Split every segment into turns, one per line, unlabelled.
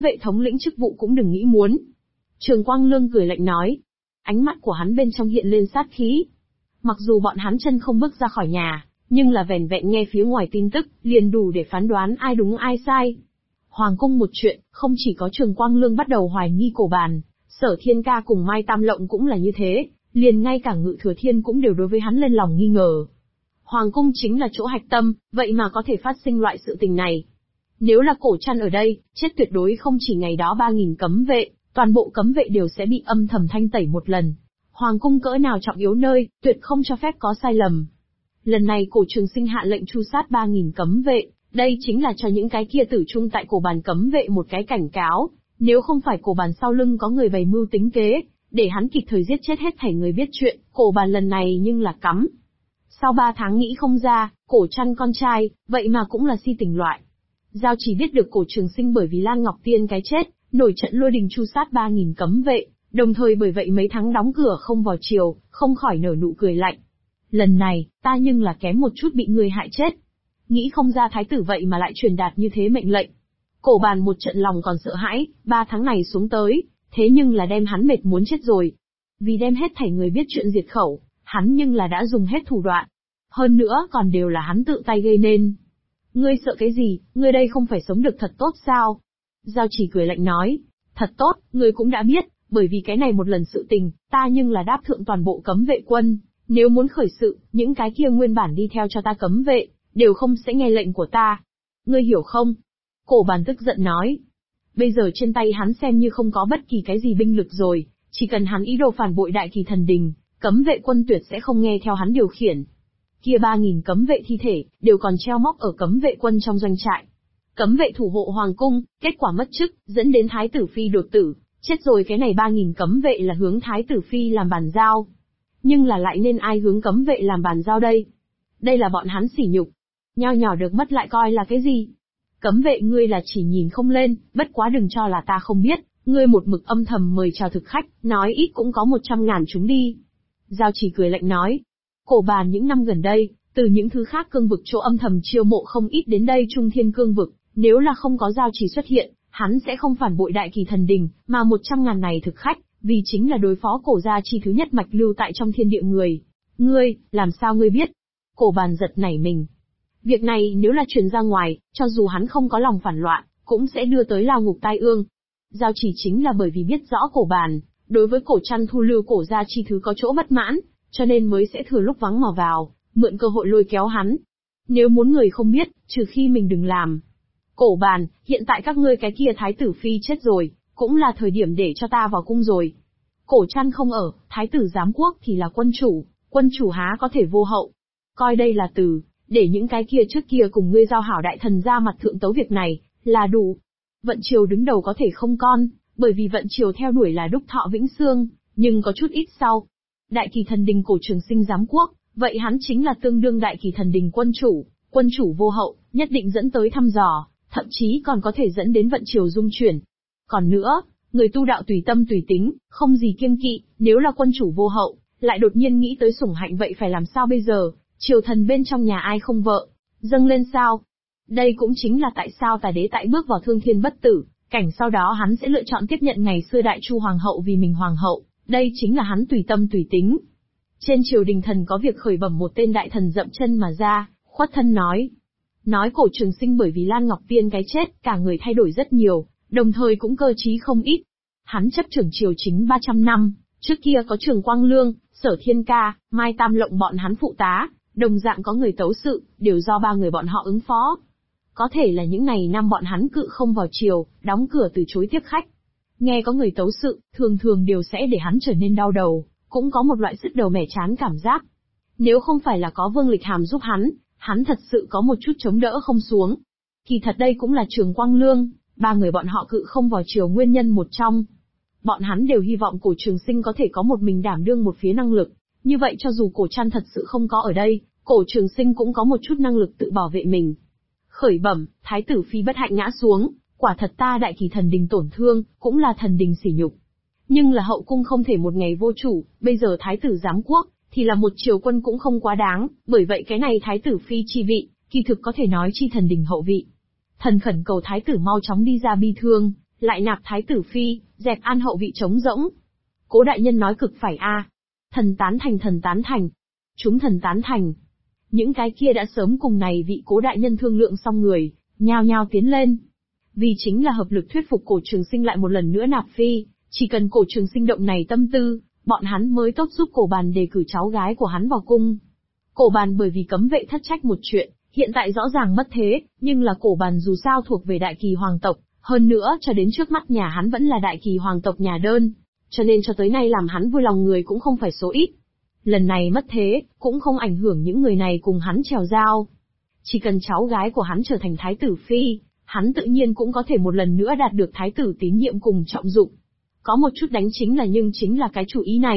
vệ thống lĩnh chức vụ cũng đừng nghĩ muốn. Trường Quang Lương cười lạnh nói. Ánh mắt của hắn bên trong hiện lên sát khí. Mặc dù bọn hắn chân không bước ra khỏi nhà, nhưng là vẻn vẹn nghe phía ngoài tin tức, liền đủ để phán đoán ai đúng ai sai. Hoàng cung một chuyện, không chỉ có Trường Quang Lương bắt đầu hoài nghi Cổ Bàn, Sở Thiên Ca cùng Mai Tam Lộng cũng là như thế, liền ngay cả Ngự Thừa Thiên cũng đều đối với hắn lên lòng nghi ngờ. Hoàng cung chính là chỗ hạch tâm, vậy mà có thể phát sinh loại sự tình này. Nếu là Cổ Trăn ở đây, chết tuyệt đối không chỉ ngày đó 3.000 cấm vệ, toàn bộ cấm vệ đều sẽ bị âm thầm thanh tẩy một lần. Hoàng cung cỡ nào trọng yếu nơi, tuyệt không cho phép có sai lầm. Lần này Cổ Trường Sinh hạ lệnh tru sát 3.000 cấm vệ, đây chính là cho những cái kia tử trung tại Cổ Bàn cấm vệ một cái cảnh cáo, nếu không phải Cổ Bàn sau lưng có người bày mưu tính kế, để hắn kịp thời giết chết hết thảy người biết chuyện, Cổ Bàn lần này nhưng là cắm. Sau 3 tháng nghĩ không ra, Cổ Trăn con trai, vậy mà cũng là si tình loại. Giao Chỉ biết được Cổ Trường Sinh bởi vì Lan Ngọc Tiên cái chết, nổi trận lôi đình tru sát 3.000 cấm vệ, đồng thời bởi vậy mấy tháng đóng cửa không vào triều, không khỏi nở nụ cười lạnh. Lần này, ta nhưng là kém một chút bị người hại chết. Nghĩ không ra thái tử vậy mà lại truyền đạt như thế mệnh lệnh. Cổ Bàn một trận lòng còn sợ hãi, 3 tháng này xuống tới, thế nhưng là đem hắn mệt muốn chết rồi. Vì đem hết thảy người biết chuyện diệt khẩu, hắn nhưng là đã dùng hết thủ đoạn. Hơn nữa còn đều là hắn tự tay gây nên. Ngươi sợ cái gì, ngươi đây không phải sống được thật tốt sao? Giao Chỉ cười lạnh nói, thật tốt, ngươi cũng đã biết, bởi vì cái này một lần sự tình, ta nhưng là đáp thượng toàn bộ cấm vệ quân. Nếu muốn khởi sự, những cái kia nguyên bản đi theo cho ta cấm vệ, đều không sẽ nghe lệnh của ta. Ngươi hiểu không? Cổ Bàn tức giận nói. Bây giờ trên tay hắn xem như không có bất kỳ cái gì binh lực rồi, chỉ cần hắn ý đồ phản bội Đại Kỳ Thần Đình, cấm vệ quân tuyệt sẽ không nghe theo hắn điều khiển. Kia 3.000 cấm vệ thi thể, đều còn treo móc ở cấm vệ quân trong doanh trại. Cấm vệ thủ hộ hoàng cung, kết quả mất chức, dẫn đến Thái tử Phi đột tử, chết rồi cái này 3.000 cấm vệ là hướng Thái tử Phi làm bàn giao. Nhưng là lại nên ai hướng cấm vệ làm bàn giao đây? Đây là bọn hắn sỉ nhục. Nho nhỏ được mất lại coi là cái gì? Cấm vệ ngươi là chỉ nhìn không lên, bất quá đừng cho là ta không biết, ngươi một mực âm thầm mời chào thực khách, nói ít cũng có 100.000 chúng đi. Giao Chỉ cười lạnh nói. Cổ Bàn những năm gần đây, từ những thứ khác cương vực chỗ âm thầm chiêu mộ không ít đến đây Trung Thiên cương vực, nếu là không có Giao Chỉ xuất hiện, hắn sẽ không phản bội Đại Kỳ Thần Đình, mà 100.000 này thực khách, vì chính là đối phó Cổ gia chi thứ nhất mạch lưu tại trong thiên địa người. Ngươi, làm sao ngươi biết? Cổ Bàn giật nảy mình. Việc này nếu là truyền ra ngoài, cho dù hắn không có lòng phản loạn, cũng sẽ đưa tới lao ngục tai ương. Giao Chỉ chính là bởi vì biết rõ Cổ Bàn, đối với Cổ Trăn thu lưu Cổ gia chi thứ có chỗ bất mãn, cho nên mới sẽ thừa lúc vắng mà vào, mượn cơ hội lôi kéo hắn. Nếu muốn người không biết, trừ khi mình đừng làm. Cổ Bàn, hiện tại các ngươi cái kia Thái tử Phi chết rồi, cũng là thời điểm để cho ta vào cung rồi. Cổ Trăn không ở, Thái tử giám quốc thì là quân chủ há có thể vô hậu. Coi đây là từ, để những cái kia trước kia cùng ngươi giao hảo đại thần ra mặt thượng tấu việc này, là đủ. Vận triều đứng đầu có thể không con, bởi vì vận triều theo đuổi là đúc thọ vĩnh xương, nhưng có chút ít sau. Đại Kỳ Thần Đình Cổ Trường Sinh giám quốc, vậy hắn chính là tương đương Đại Kỳ Thần Đình quân chủ vô hậu, nhất định dẫn tới thăm dò, thậm chí còn có thể dẫn đến vận triều dung chuyển. Còn nữa, người tu đạo tùy tâm tùy tính, không gì kiêng kỵ, nếu là quân chủ vô hậu, lại đột nhiên nghĩ tới sủng hạnh vậy phải làm sao bây giờ, triều thần bên trong nhà ai không vợ, dâng lên sao? Đây cũng chính là tại sao Tà Đế tại bước vào thương thiên bất tử, cảnh sau đó hắn sẽ lựa chọn tiếp nhận ngày xưa Đại Chu Hoàng hậu vì mình Hoàng hậu, đây chính là hắn tùy tâm tùy tính. Trên triều đình thần có việc khởi bẩm một tên đại thần dậm chân mà ra, khuất thân nói Cổ Trường Sinh bởi vì Lan Ngọc Tiên cái chết, cả người thay đổi rất nhiều, đồng thời cũng cơ trí không ít. Hắn chấp trưởng triều chính 300 năm, trước kia có Trường Quang Lương, Sở Thiên Ca, Mai Tam Lộng bọn hắn phụ tá, đồng dạng có người tấu sự, đều do 3 người bọn họ ứng phó. Có thể là những ngày năm bọn hắn cự không vào triều, đóng cửa từ chối tiếp khách. Nghe có người tấu sự, thường đều sẽ để hắn trở nên đau đầu, cũng có một loại sứt đầu mẻ chán cảm giác. Nếu không phải là có Vương Lịch Hàm giúp hắn thật sự có một chút chống đỡ không xuống. Kỳ thật đây cũng là Trường Quang Lương, 3 người bọn họ cự không vào triều nguyên nhân một trong. Bọn hắn đều hy vọng Cổ Trường Sinh có thể có một mình đảm đương một phía năng lực, như vậy cho dù Cổ Trăn thật sự không có ở đây, Cổ Trường Sinh cũng có một chút năng lực tự bảo vệ mình. Khởi bẩm, Thái tử Phi bất hạnh ngã xuống, quả thật ta Đại Kỳ Thần Đình tổn thương, cũng là thần đình sỉ nhục. Nhưng là hậu cung không thể một ngày vô chủ, bây giờ Thái tử giám quốc, thì là một triều quân cũng không quá đáng, bởi vậy cái này Thái tử Phi chi vị, kỳ thực có thể nói chi thần đình hậu vị. Thần khẩn cầu Thái tử mau chóng đi ra bi thương, lại nạp thái tử phi, dẹp an hậu vị trống rỗng. Cố đại nhân nói cực phải a. Thần tán thành, thần tán thành. Chúng thần tán thành. Những cái kia đã sớm cùng này vị Cố đại nhân thương lượng xong người, nhao nhao tiến lên. Vì chính là hợp lực thuyết phục Cổ Trường Sinh lại một lần nữa nạp phi, chỉ cần Cổ Trường Sinh động này tâm tư, bọn hắn mới tốt giúp Cổ Bàn đề cử cháu gái của hắn vào cung. Cổ Bàn bởi vì cấm vệ thất trách một chuyện, hiện tại rõ ràng mất thế, nhưng là Cổ Bàn dù sao thuộc về Đại Kỳ hoàng tộc, hơn nữa cho đến trước mắt nhà hắn vẫn là Đại Kỳ hoàng tộc nhà đơn, cho nên cho tới nay làm hắn vui lòng người cũng không phải số ít. Lần này mất thế, cũng không ảnh hưởng những người này cùng hắn trèo giao. Chỉ cần cháu gái của hắn trở thành thái tử phi, hắn tự nhiên cũng có thể một lần nữa đạt được thái tử tín nhiệm cùng trọng dụng. Có một chút đánh chính là cái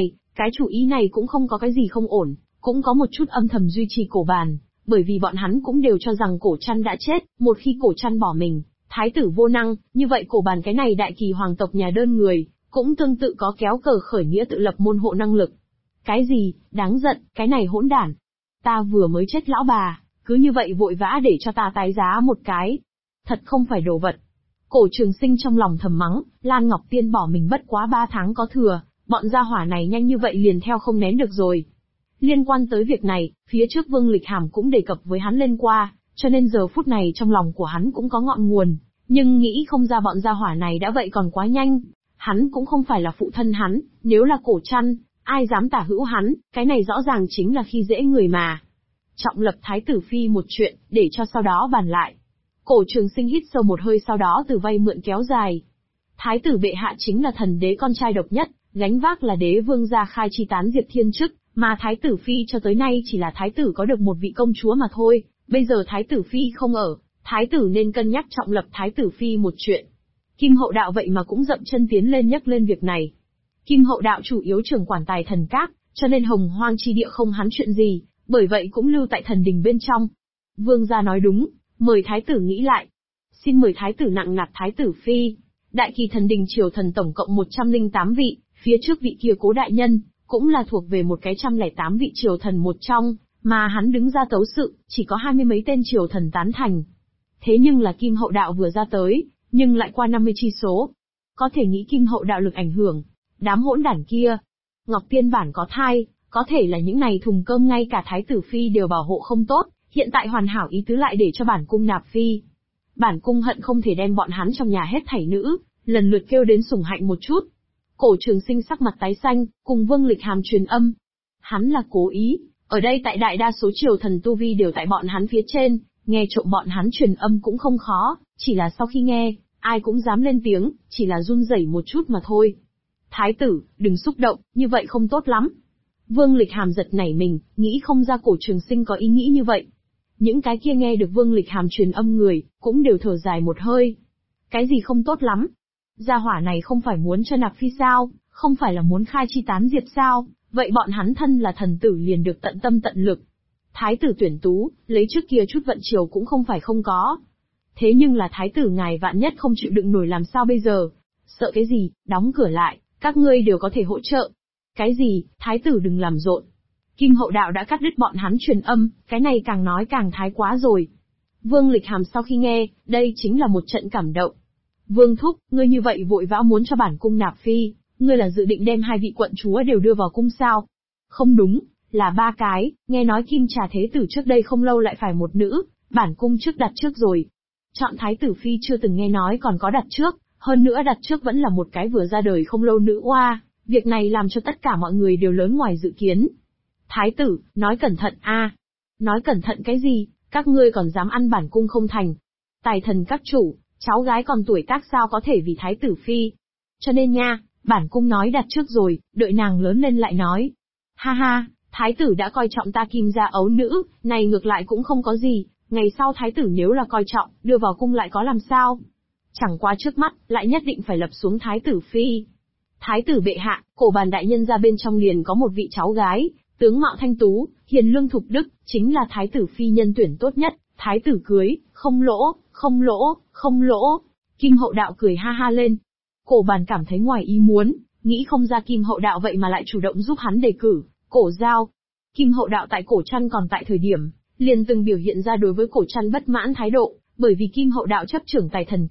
chủ ý này cũng không có cái gì không ổn, cũng có một chút âm thầm duy trì Cổ Bàn, bởi vì bọn hắn cũng đều cho rằng Cổ Trăn đã chết, một khi Cổ Trăn bỏ mình, thái tử vô năng, như vậy Cổ Bàn cái này Đại Kỳ hoàng tộc nhà đơn người, cũng tương tự có kéo cờ khởi nghĩa tự lập môn hộ năng lực. Cái gì, đáng giận, cái này hỗn đản. Ta vừa mới chết lão bà, cứ như vậy vội vã để cho ta tái giá một cái. Thật không phải đồ vật. Cổ Trường Sinh trong lòng thầm mắng, Lan Ngọc Tiên bỏ mình bất quá 3 tháng có thừa, bọn gia hỏa này nhanh như vậy liền theo không nén được rồi. Liên quan tới việc này, phía trước Vương Lịch Hàm cũng đề cập với hắn lên qua, cho nên giờ phút này trong lòng của hắn cũng có ngọn nguồn, nhưng nghĩ không ra bọn gia hỏa này đã vậy còn quá nhanh. Hắn cũng không phải là phụ thân hắn, nếu là Cổ Trăn, ai dám tả hữu hắn, cái này rõ ràng chính là khi dễ người mà. Trọng lập thái tử phi một chuyện, để cho sau đó bàn lại. Cổ Trường Sinh hít sâu một hơi sau đó từ vay mượn kéo dài. Thái tử bệ hạ chính là thần đế con trai độc nhất, gánh vác là đế vương gia khai chi tán diệp thiên chức, mà thái tử phi cho tới nay chỉ là thái tử có được một vị công chúa mà thôi, bây giờ thái tử phi không ở, thái tử nên cân nhắc trọng lập thái tử phi một chuyện. Kim Hậu Đạo vậy mà cũng dậm chân tiến lên nhắc lên việc này. Kim Hậu Đạo chủ yếu trưởng quản tài thần các, cho nên hồng hoang chi địa không hắn chuyện gì, bởi vậy cũng lưu tại thần đình bên trong. Vương gia nói đúng, mời thái tử nghĩ lại. Xin mời thái tử nặng nạp thái tử phi. Đại Kỳ thần đình triều thần tổng cộng 108 vị, phía trước vị kia Cố đại nhân, cũng là thuộc về một cái 108 vị triều thần một trong, mà hắn đứng ra tấu sự, chỉ có 20 mấy tên triều thần tán thành. Thế nhưng là Kim Hậu Đạo vừa ra tới, nhưng lại qua 50 chi số. Có thể nghĩ Kim Hậu Đạo lực ảnh hưởng. Đám hỗn đản kia. Ngọc Tiên bản có thai, có thể là những này thùng cơm ngay cả thái tử phi đều bảo hộ không tốt, hiện tại hoàn hảo ý tứ lại để cho bản cung nạp phi. Bản cung hận không thể đem bọn hắn trong nhà hết thảy nữ, lần lượt kêu đến sủng hạnh một chút. Cổ Trường Sinh sắc mặt tái xanh, cùng Vương Lịch Hàm truyền âm. Hắn là cố ý, ở đây tại đại đa số triều thần tu vi đều tại bọn hắn phía trên, nghe trộm bọn hắn truyền âm cũng không khó, chỉ là sau khi nghe, ai cũng dám lên tiếng, chỉ là run rẩy một chút mà thôi. Thái tử, đừng xúc động, như vậy không tốt lắm. Vương Lịch Hàm giật nảy mình, nghĩ không ra Cổ Trường Sinh có ý nghĩ như vậy. Những cái kia nghe được Vương Lịch Hàm truyền âm người, cũng đều thở dài một hơi. Cái gì không tốt lắm? Gia hỏa này không phải muốn cho nạp phi sao, không phải là muốn khai chi tán diệp sao, vậy bọn hắn thân là thần tử liền được tận tâm tận lực. Thái tử tuyển tú, lấy trước kia chút vận chiều cũng không phải không có. Thế nhưng là thái tử ngài vạn nhất không chịu đựng nổi làm sao bây giờ? Sợ cái gì, đóng cửa lại, các ngươi đều có thể hỗ trợ. Cái gì, thái tử đừng làm rộn. Kim Hậu Đạo đã cắt đứt bọn hắn truyền âm, cái này càng nói càng thái quá rồi. Vương Lịch Hàm sau khi nghe, đây chính là một trận cảm động. Vương Thúc, ngươi như vậy vội vã muốn cho bản cung nạp phi, ngươi là dự định đem 2 vị quận chúa đều đưa vào cung sao? Không đúng, là 3 cái, nghe nói Kim Trà Thế Tử trước đây không lâu lại phải một nữ, bản cung trước đặt trước rồi. Chọn thái tử phi chưa từng nghe nói còn có đặt trước, hơn nữa đặt trước vẫn là một cái vừa ra đời không lâu nữ oa, việc này làm cho tất cả mọi người đều lớn ngoài dự kiến. Thái tử, nói cẩn thận a. Nói cẩn thận cái gì, các ngươi còn dám ăn bản cung không thành. Tài thần các chủ, cháu gái còn tuổi tác sao có thể vì thái tử phi. Cho nên nha, bản cung nói đặt trước rồi, đợi nàng lớn lên lại nói. Ha ha, thái tử đã coi trọng ta Kim gia ấu nữ, này ngược lại cũng không có gì, ngày sau thái tử nếu là coi trọng, đưa vào cung lại có làm sao. Chẳng qua trước mắt, lại nhất định phải lập xuống thái tử phi. Thái tử bệ hạ, Cổ Bàn đại nhân ra bên trong liền có một vị cháu gái, tướng mạo thanh tú, hiền lương thục đức, chính là thái tử phi nhân tuyển tốt nhất, thái tử cưới, không lỗ, không lỗ, không lỗ. Kim Hậu Đạo cười ha ha lên. Cổ Bàn cảm thấy ngoài ý muốn, nghĩ không ra Kim Hậu Đạo vậy mà lại chủ động giúp hắn đề cử, Cổ Giao. Kim Hậu Đạo tại Cổ Trăn còn tại thời điểm, liền từng biểu hiện ra đối với Cổ Trăn bất mãn thái độ, bởi vì Kim Hậu Đạo chấp trưởng tài thần các,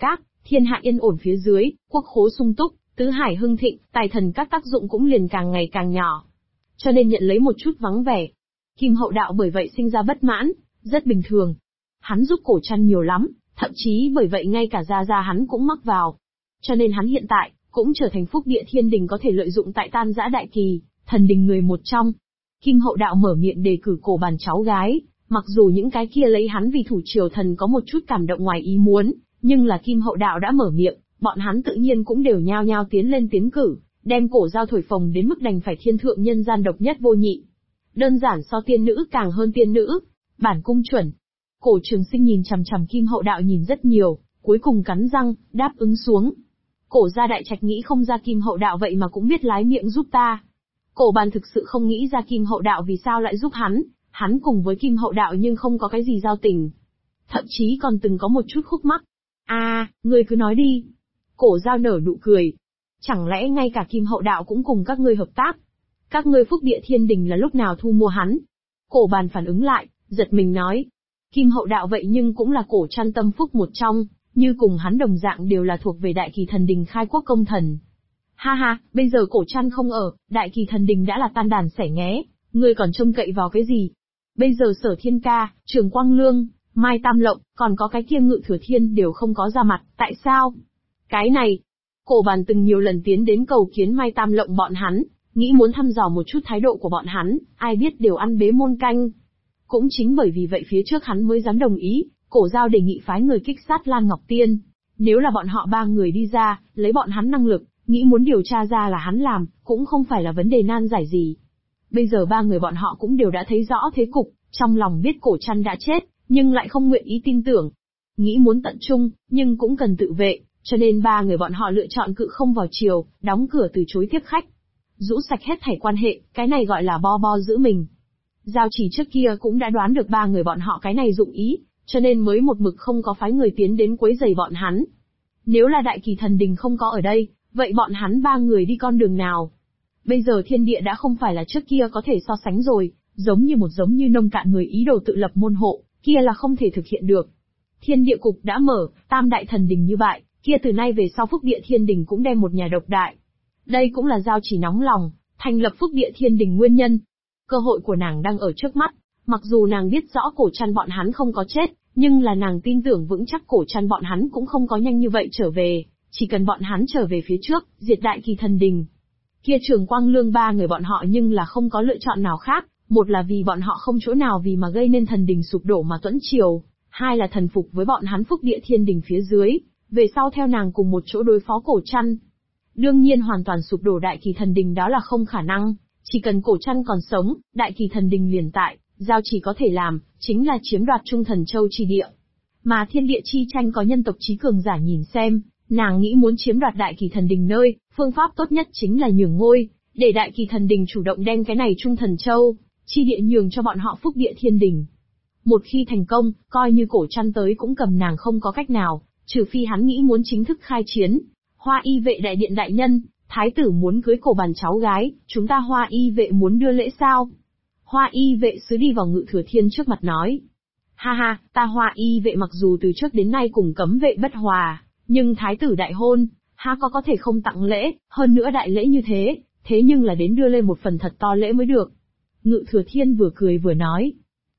Thiên hạ yên ổn phía dưới, quốc khố sung túc, tứ hải hưng thịnh, tài thần các tác dụng cũng liền càng ngày càng nhỏ. Cho nên nhận lấy một chút vắng vẻ. Kim Hậu Đạo bởi vậy sinh ra bất mãn, rất bình thường. Hắn giúp Cổ Trăn nhiều lắm, thậm chí bởi vậy ngay cả gia gia hắn cũng mắc vào. Cho nên hắn hiện tại, cũng trở thành phúc địa thiên đình có thể lợi dụng tại tan rã đại kỳ, thần đình người một trong. Kim Hậu Đạo mở miệng đề cử Cổ Bàn cháu gái, mặc dù những cái kia lấy hắn vì thủ triều thần có một chút cảm động ngoài ý muốn, nhưng là Kim Hậu Đạo đã mở miệng, bọn hắn tự nhiên cũng đều nhao nhao tiến lên tiến cử, đem Cổ Giao thổi phồng đến mức đành phải thiên thượng nhân gian độc nhất vô nhị. Đơn giản so tiên nữ càng hơn tiên nữ, bản cung chuẩn. Cổ Trường Sinh nhìn chằm chằm Kim Hậu Đạo nhìn rất nhiều, cuối cùng cắn răng, đáp ứng xuống. Cổ gia đại trạch nghĩ không ra Kim Hậu Đạo vậy mà cũng biết lái miệng giúp ta. Cổ Bàn thực sự không nghĩ ra Kim Hậu Đạo vì sao lại giúp hắn cùng với Kim Hậu Đạo nhưng không có cái gì giao tình. Thậm chí còn từng có một chút khúc mắc. Ngươi cứ nói đi. Cổ Giao nở nụ cười. Chẳng lẽ ngay cả Kim Hậu Đạo cũng cùng các ngươi hợp tác? Các ngươi phúc địa thiên đình là lúc nào thu mua hắn? Cổ Bàn phản ứng lại, giật mình nói. Kim Hậu Đạo vậy nhưng cũng là Cổ Trăn tâm phúc một trong, như cùng hắn đồng dạng đều là thuộc về đại kỳ thần đình khai quốc công thần. Ha ha, bây giờ Cổ Trăn không ở, đại kỳ thần đình đã là tan đàn xẻ nghé, ngươi còn trông cậy vào cái gì? Bây giờ Sở Thiên Ca, Trường Quang Lương, Mai Tam Lộng, còn có cái kia Ngự Thừa Thiên đều không có ra mặt, tại sao? Cái này, Cổ Bàn từng nhiều lần tiến đến cầu kiến Mai Tam Lộng bọn hắn, nghĩ muốn thăm dò một chút thái độ của bọn hắn, ai biết đều ăn bế môn canh. Cũng chính bởi vì vậy phía trước hắn mới dám đồng ý, Cổ Giao đề nghị phái người kích sát Lan Ngọc Tiên. Nếu là bọn họ ba người đi ra, lấy bọn hắn năng lực, nghĩ muốn điều tra ra là hắn làm, cũng không phải là vấn đề nan giải gì. Bây giờ ba người bọn họ cũng đều đã thấy rõ thế cục, trong lòng biết Cổ Trăn đã chết, nhưng lại không nguyện ý tin tưởng. Nghĩ muốn tận trung, nhưng cũng cần tự vệ, cho nên ba người bọn họ lựa chọn cự không vào chiều, đóng cửa từ chối tiếp khách. Rũ sạch hết thảy quan hệ, cái này gọi là bo bo giữ mình. Giao Chỉ trước kia cũng đã đoán được ba người bọn họ cái này dụng ý, cho nên mới một mực không có phái người tiến đến quấy rầy bọn hắn. Nếu là đại kỳ thần đình không có ở đây, vậy bọn hắn ba người đi con đường nào? Bây giờ thiên địa đã không phải là trước kia có thể so sánh rồi, giống như nông cạn người ý đồ tự lập môn hộ, kia là không thể thực hiện được. Thiên địa cục đã mở, tam đại thần đình như vậy, kia từ nay về sau phúc địa thiên đình cũng đem một nhà độc đại. Đây cũng là Giao Chỉ nóng lòng, thành lập phúc địa thiên đình nguyên nhân. Cơ hội của nàng đang ở trước mắt, mặc dù nàng biết rõ Cổ Trăn bọn hắn không có chết, nhưng là nàng tin tưởng vững chắc Cổ Trăn bọn hắn cũng không có nhanh như vậy trở về, chỉ cần bọn hắn trở về phía trước, diệt đại kỳ thần đình. Kia Trường Quang Lương ba người bọn họ nhưng là không có lựa chọn nào khác, một là vì bọn họ không chỗ nào vì mà gây nên thần đình sụp đổ mà tuẫn triều, hai là thần phục với bọn hắn phúc địa thiên đình phía dưới, về sau theo nàng cùng một chỗ đối phó Cổ Trăn. Đương nhiên hoàn toàn sụp đổ đại kỳ thần đình đó là không khả năng, chỉ cần Cổ Trăn còn sống, đại kỳ thần đình liền tại, Giao Chỉ có thể làm, chính là chiếm đoạt Trung Thần Châu chi địa. Mà thiên địa chi tranh có nhân tộc trí cường giả nhìn xem, nàng nghĩ muốn chiếm đoạt đại kỳ thần đình nơi, phương pháp tốt nhất chính là nhường ngôi, để đại kỳ thần đình chủ động đem cái này Trung Thần Châu chi địa nhường cho bọn họ phúc địa thiên đình. Một khi thành công, coi như Cổ Trăn tới cũng cầm nàng không có cách nào, trừ phi hắn nghĩ muốn chính thức khai chiến. Hoa Y vệ đại điện đại nhân, thái tử muốn cưới Cổ Bàn cháu gái, chúng ta Hoa Y vệ muốn đưa lễ sao? Hoa Y vệ sứ đi vào Ngự Thừa Thiên trước mặt nói. Ha ha, ta Hoa Y vệ mặc dù từ trước đến nay cùng cấm vệ bất hòa, nhưng thái tử đại hôn, há có thể không tặng lễ, hơn nữa đại lễ như thế, thế nhưng là đến đưa lên một phần thật to lễ mới được. Ngự Thừa Thiên vừa cười vừa nói.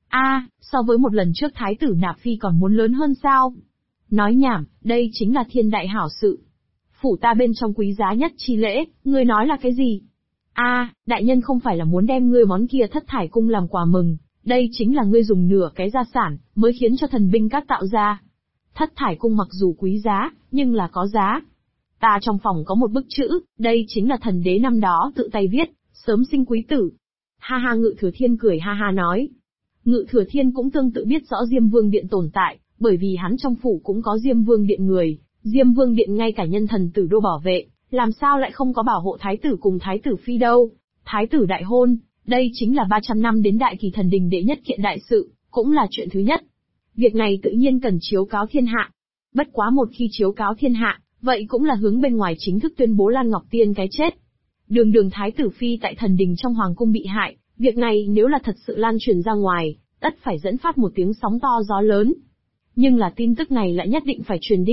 So với một lần trước thái tử nạp phi còn muốn lớn hơn sao? Nói nhảm, đây chính là thiên đại hảo sự. Phủ ta bên trong quý giá nhất chi lễ, ngươi nói là cái gì? Đại nhân không phải là muốn đem ngươi món kia Thất Thải cung làm quà mừng, đây chính là ngươi dùng nửa cái gia sản, mới khiến cho thần binh các tạo ra. Thất Thải cung mặc dù quý giá, nhưng là có giá. Ta trong phòng có một bức chữ, đây chính là thần đế năm đó tự tay viết, sớm sinh quý tử. Ha ha, Ngự Thừa Thiên cười ha ha nói. Ngự Thừa Thiên cũng tương tự biết rõ Diêm Vương Điện tồn tại, bởi vì hắn trong phủ cũng có Diêm Vương Điện người, Diêm Vương Điện ngay cả nhân thần tử đô bảo vệ, làm sao lại không có bảo hộ thái tử cùng thái tử phi đâu. Thái tử đại hôn, đây chính là 300 năm đến đại kỳ thần đình đệ nhất kiện đại sự, cũng là chuyện thứ nhất. Việc này tự nhiên cần chiếu cáo thiên hạ. Bất quá một khi chiếu cáo thiên hạ, vậy cũng là hướng bên ngoài chính thức tuyên bố Lan Ngọc Tiên cái chết. Đường thái tử phi tại thần đình trong hoàng cung bị hại, việc này nếu là thật sự lan truyền ra ngoài, tất phải dẫn phát một tiếng sóng to gió lớn. Nhưng là tin tức này lại nhất định phải truyền đi,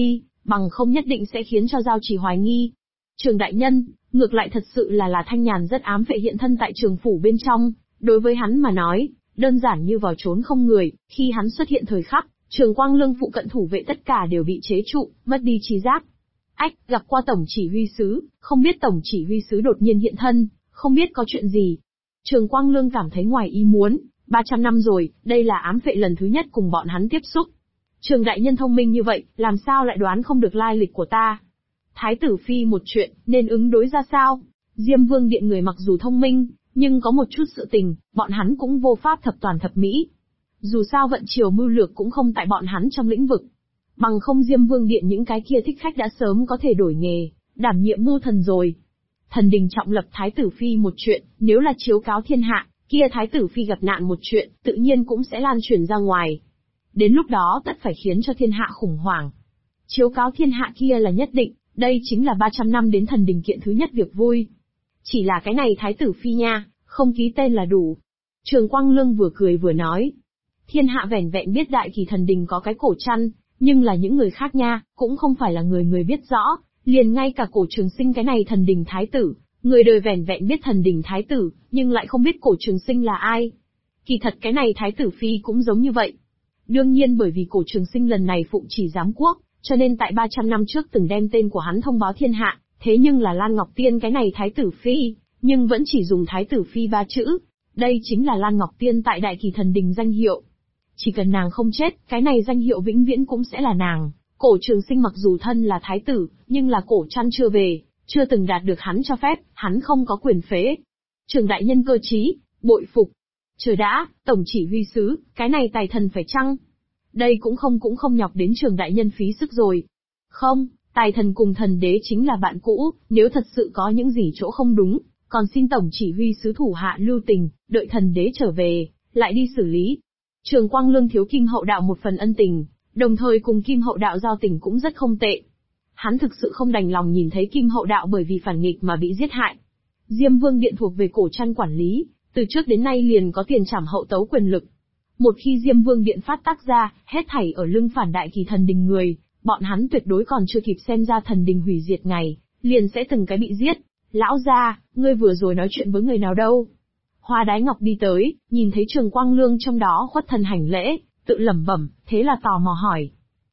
bằng không nhất định sẽ khiến cho Giao Chỉ hoài nghi. Trường đại nhân, ngược lại thật sự là Thanh Nhàn rất ám phệ hiện thân tại trường phủ bên trong, đối với hắn mà nói, đơn giản như vào trốn không người, khi hắn xuất hiện thời khắc, Trường Quang Lương phụ cận thủ vệ tất cả đều bị chế trụ, mất đi trí giác. Ách, gặp qua tổng chỉ huy sứ, không biết tổng chỉ huy sứ đột nhiên hiện thân, không biết có chuyện gì. Trường Quang Lương cảm thấy ngoài ý muốn, 300 năm rồi, đây là ám phệ lần thứ nhất cùng bọn hắn tiếp xúc. Trường đại nhân thông minh như vậy, làm sao lại đoán không được lai lịch của ta? Thái tử phi một chuyện, nên ứng đối ra sao? Diêm Vương điện người mặc dù thông minh, nhưng có một chút sự tình, bọn hắn cũng vô pháp thập toàn thập mỹ. Dù sao vận chiều mưu lược cũng không tại bọn hắn trong lĩnh vực. Bằng không Diêm Vương điện những cái kia thích khách đã sớm có thể đổi nghề, đảm nhiệm mưu thần rồi. Thần đình trọng lập Thái tử phi một chuyện, nếu là chiếu cáo thiên hạ, kia Thái tử phi gặp nạn một chuyện, tự nhiên cũng sẽ lan truyền ra ngoài. Đến lúc đó tất phải khiến cho thiên hạ khủng hoảng. Chiếu cáo thiên hạ kia là nhất định, đây chính là 300 năm đến thần đình kiện thứ nhất việc vui. Chỉ là cái này Thái tử phi nha, không ký tên là đủ. Trường Quang Lương vừa cười vừa nói. Thiên hạ vẻn vẹn biết Đại Kỳ thần đình có cái cổ chăn, nhưng là những người khác nha, cũng không phải là người biết rõ, liền ngay cả Cổ Trường Sinh cái này thần đình thái tử, người đời vẻn vẹn biết thần đình thái tử, nhưng lại không biết Cổ Trường Sinh là ai. Kỳ thật cái này Thái tử phi cũng giống như vậy. Đương nhiên bởi vì Cổ Trường Sinh lần này phụng chỉ giám quốc, cho nên tại 300 năm trước từng đem tên của hắn thông báo thiên hạ, thế nhưng là Lan Ngọc Tiên cái này Thái tử phi, nhưng vẫn chỉ dùng Thái tử phi 3 chữ. Đây chính là Lan Ngọc Tiên tại Đại Kỳ thần đình danh hiệu. Chỉ cần nàng không chết, cái này danh hiệu vĩnh viễn cũng sẽ là nàng. Cổ Trường Sinh mặc dù thân là thái tử, nhưng là cổ chăn chưa về, chưa từng đạt được hắn cho phép, hắn không có quyền phế. Trường đại nhân cơ trí, bội phục. Chờ đã, tổng chỉ huy sứ, cái này tài thần phải chăng? Đây cũng không nhọc đến Trường đại nhân phí sức rồi. Không, tài thần cùng thần đế chính là bạn cũ, nếu thật sự có những gì chỗ không đúng, còn xin tổng chỉ huy sứ thủ hạ lưu tình, đợi thần đế trở về, lại đi xử lý. Trường Quang Lương thiếu Kim Hậu Đạo một phần ân tình, đồng thời cùng Kim Hậu Đạo giao tình cũng rất không tệ. Hắn thực sự không đành lòng nhìn thấy Kim Hậu Đạo bởi vì phản nghịch mà bị giết hại. Diêm Vương điện thuộc về Cổ Chăn quản lý, từ trước đến nay liền có tiền trảm hậu tấu quyền lực. Một khi Diêm Vương điện phát tác ra, hết thảy ở lưng phản Đại Kỳ thần đình người, bọn hắn tuyệt đối còn chưa kịp xem ra thần đình hủy diệt ngày, liền sẽ từng cái bị giết. Lão gia, ngươi vừa rồi nói chuyện với người nào đâu? Hoa Đái Ngọc đi tới, nhìn thấy Trường Quang Lương trong đó khuất thân hành lễ, tự lẩm bẩm, thế là tò mò hỏi.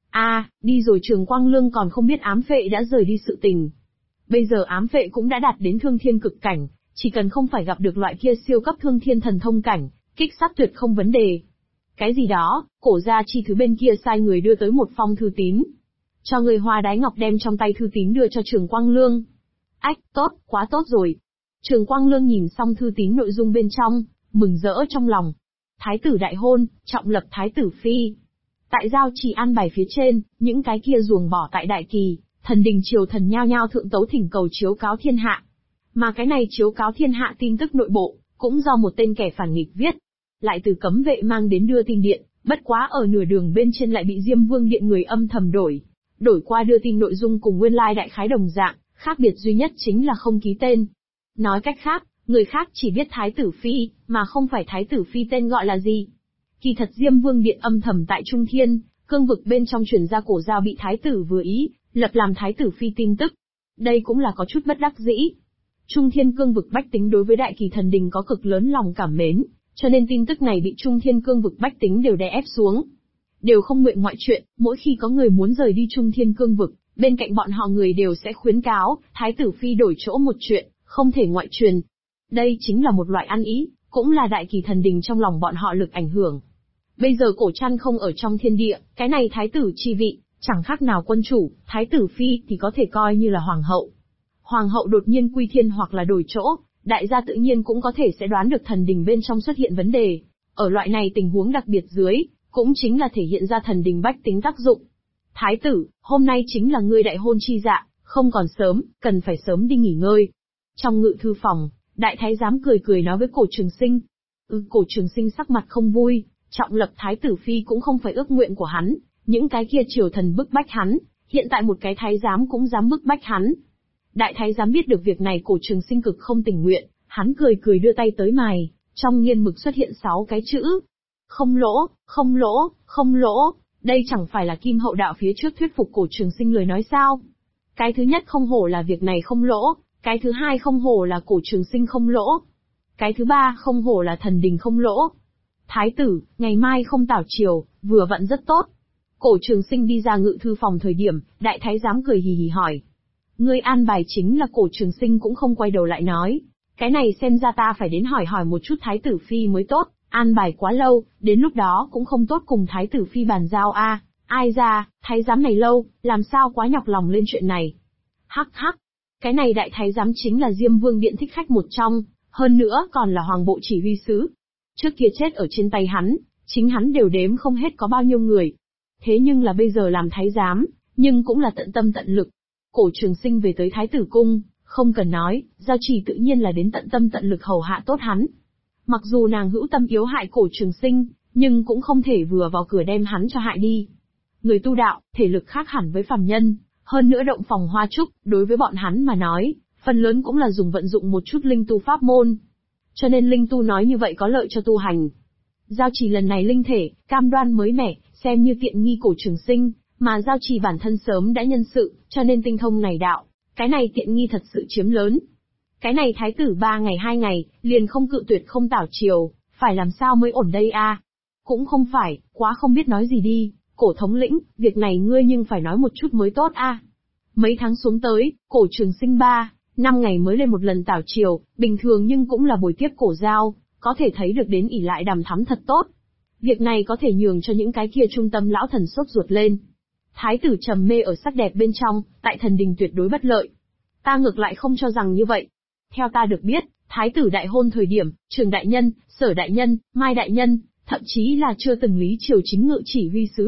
Đi rồi. Trường Quang Lương còn không biết ám phệ đã rời đi sự tình. Bây giờ ám phệ cũng đã đạt đến thương thiên cực cảnh, chỉ cần không phải gặp được loại kia siêu cấp thương thiên thần thông cảnh, kích sát tuyệt không vấn đề. Cái gì đó, Cổ gia chi thứ bên kia sai người đưa tới một phong thư tín. Cho người Hoa Đái Ngọc đem trong tay thư tín đưa cho Trường Quang Lương. Ách, tốt, quá tốt rồi. Trường Quang Lương nhìn xong thư tín nội dung bên trong, mừng rỡ trong lòng. Thái tử đại hôn, trọng lập Thái tử phi. Tại giao trì an bài phía trên, những cái kia ruồng bỏ tại Đại Kỳ, thần đình triều thần nhao nhao thượng tấu thỉnh cầu chiếu cáo thiên hạ. Mà cái này chiếu cáo thiên hạ tin tức nội bộ, cũng do một tên kẻ phản nghịch viết. Lại từ cấm vệ mang đến đưa tin điện, bất quá ở nửa đường bên trên lại bị Diêm Vương điện người âm thầm đổi qua đưa tin nội dung cùng nguyên lai đại khái đồng dạng, khác biệt duy nhất chính là không ký tên. Nói cách khác, người khác chỉ biết Thái tử phi, mà không phải Thái tử phi tên gọi là gì. Kỳ thật Diêm Vương điện âm thầm tại Trung Thiên, cương vực bên trong truyền ra Cổ giao bị Thái tử vừa ý, lập làm Thái tử phi tin tức. Đây cũng là có chút bất đắc dĩ. Trung Thiên cương vực bách tính đối với Đại Kỳ thần đình có cực lớn lòng cảm mến, cho nên tin tức này bị Trung Thiên cương vực bách tính đều đè ép xuống. Đều không nguyện ngoại chuyện, mỗi khi có người muốn rời đi Trung Thiên cương vực, bên cạnh bọn họ người đều sẽ khuyến cáo, Thái tử phi đổi chỗ một chuyện, không thể ngoại truyền. Đây chính là một loại ăn ý, cũng là Đại Kỳ thần đình trong lòng bọn họ lực ảnh hưởng. Bây giờ Cổ Chăn không ở trong thiên địa, cái này thái tử chi vị, chẳng khác nào quân chủ, Thái tử phi thì có thể coi như là hoàng hậu. Hoàng hậu đột nhiên quy thiên hoặc là đổi chỗ, đại gia tự nhiên cũng có thể sẽ đoán được thần đình bên trong xuất hiện vấn đề. Ở loại này tình huống đặc biệt dưới, cũng chính là thể hiện ra thần đình bách tính tác dụng. Thái tử, hôm nay chính là ngươi đại hôn chi dạ, không còn sớm, cần phải sớm đi nghỉ ngơi. Trong ngự thư phòng, đại thái giám cười nói với Cổ Trường Sinh. Cổ Trường Sinh sắc mặt không vui, trọng lập Thái tử phi cũng không phải ước nguyện của hắn, những cái kia triều thần bức bách hắn, hiện tại một cái thái giám cũng dám bức bách hắn. Đại thái giám biết được việc này Cổ Trường Sinh cực không tình nguyện, hắn cười đưa tay tới mài, trong nghiên mực xuất hiện 6 cái chữ. Không lỗ, không lỗ, không lỗ. Đây chẳng phải là Kim Hậu Đạo phía trước thuyết phục Cổ Trường Sinh lời nói sao? Cái thứ nhất không hổ là việc này không lỗ, cái thứ hai không hổ là Cổ Trường Sinh không lỗ, cái thứ ba không hổ là thần đình không lỗ. Thái tử, ngày mai không tảo triều, vừa vặn rất tốt. Cổ Trường Sinh đi ra ngự thư phòng thời điểm, đại thái giám cười hì hì hỏi. Ngươi an bài chính là Cổ Trường Sinh cũng không quay đầu lại nói. Cái này xem ra ta phải đến hỏi hỏi một chút thái tử phi mới tốt, an bài quá lâu, đến lúc đó cũng không tốt cùng thái tử phi bàn giao a. Ai ra, thái giám này lâu, làm sao quá nhọc lòng lên chuyện này. Hắc hắc, cái này đại thái giám chính là Diêm Vương điện thích khách một trong, hơn nữa còn là hoàng bộ chỉ huy sứ. Trước kia chết ở trên tay hắn, chính hắn đều đếm không hết có bao nhiêu người. Thế nhưng là bây giờ làm thái giám, nhưng cũng là tận tâm tận lực. Cổ Trường Sinh về tới thái tử cung, không cần nói, Giao Chỉ tự nhiên là đến tận tâm tận lực hầu hạ tốt hắn. Mặc dù nàng hữu tâm yếu hại Cổ Trường Sinh, nhưng cũng không thể vừa vào cửa đem hắn cho hại đi. Người tu đạo, thể lực khác hẳn với phàm nhân, hơn nữa động phòng hoa trúc, đối với bọn hắn mà nói, phần lớn cũng là dùng vận dụng một chút linh tu pháp môn. Cho nên linh tu nói như vậy có lợi cho tu hành. Giao Chỉ lần này linh thể, cam đoan mới mẻ, xem như tiện nghi Cổ Trường Sinh, mà Giao Chỉ bản thân sớm đã nhân sự, cho nên tinh thông này đạo, cái này tiện nghi thật sự chiếm lớn. Cái này thái tử 3 ngày 2 ngày, liền không cự tuyệt không tảo triều, phải làm sao mới ổn đây a? Cũng không phải, quá không biết nói gì đi, Cổ thống lĩnh, việc này ngươi nhưng phải nói một chút mới tốt a. Mấy tháng xuống tới, Cổ Trường Sinh 3-5 ngày mới lên một lần tảo triều, bình thường nhưng cũng là buổi tiếp Cổ Giao, có thể thấy được đến ỷ lại đàm thắm thật tốt. Việc này có thể nhường cho những cái kia trung tâm lão thần sốt ruột lên. Thái tử trầm mê ở sắc đẹp bên trong, tại thần đình tuyệt đối bất lợi. Ta ngược lại không cho rằng như vậy. Theo ta được biết, thái tử đại hôn thời điểm, Trường đại nhân, Sở đại nhân, Mai đại nhân, thậm chí là chưa từng Lý Triều chính ngự chỉ huy sứ